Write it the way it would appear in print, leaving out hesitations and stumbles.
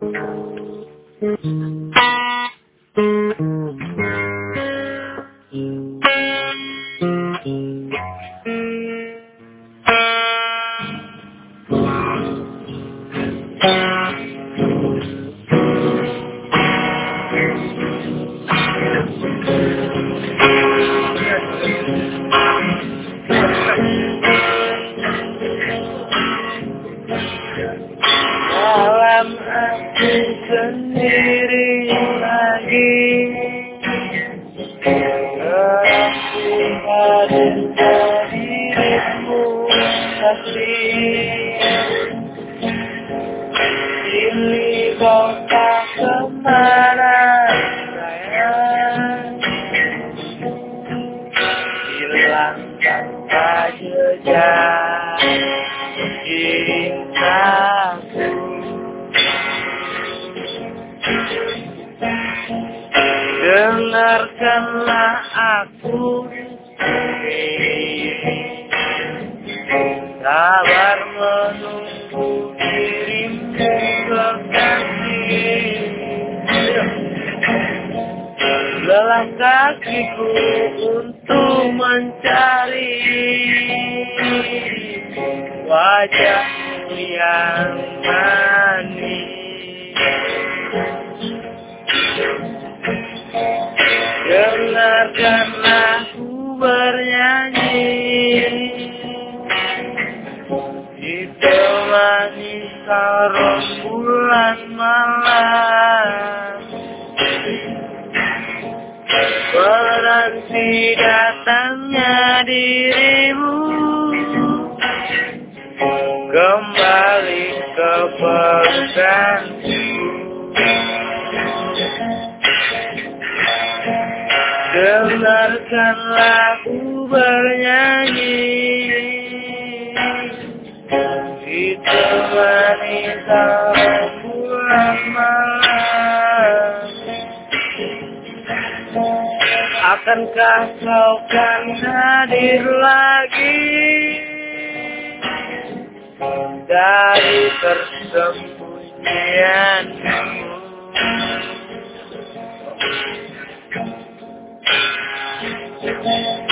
Malam aku sendiri lagi, aku hadir dirimu kasih. Ini kau tak kemana sayang, hilang tanpa jejak cintaku. Dengarkanlah aku, sabar menunggu dirimu kekasih. Lelah kakiku untuk mencari wajahmu yang manis. Dengarkanlah aku bernyanyi, ditemani sarung bulan malam. Menanti datangnya dirimu kembali ke pelukanku. Dengarkanlah aku bernyanyi, ditemani sarung bulan malam. Akankah kau kan hadir lagi dari persembunyianmu?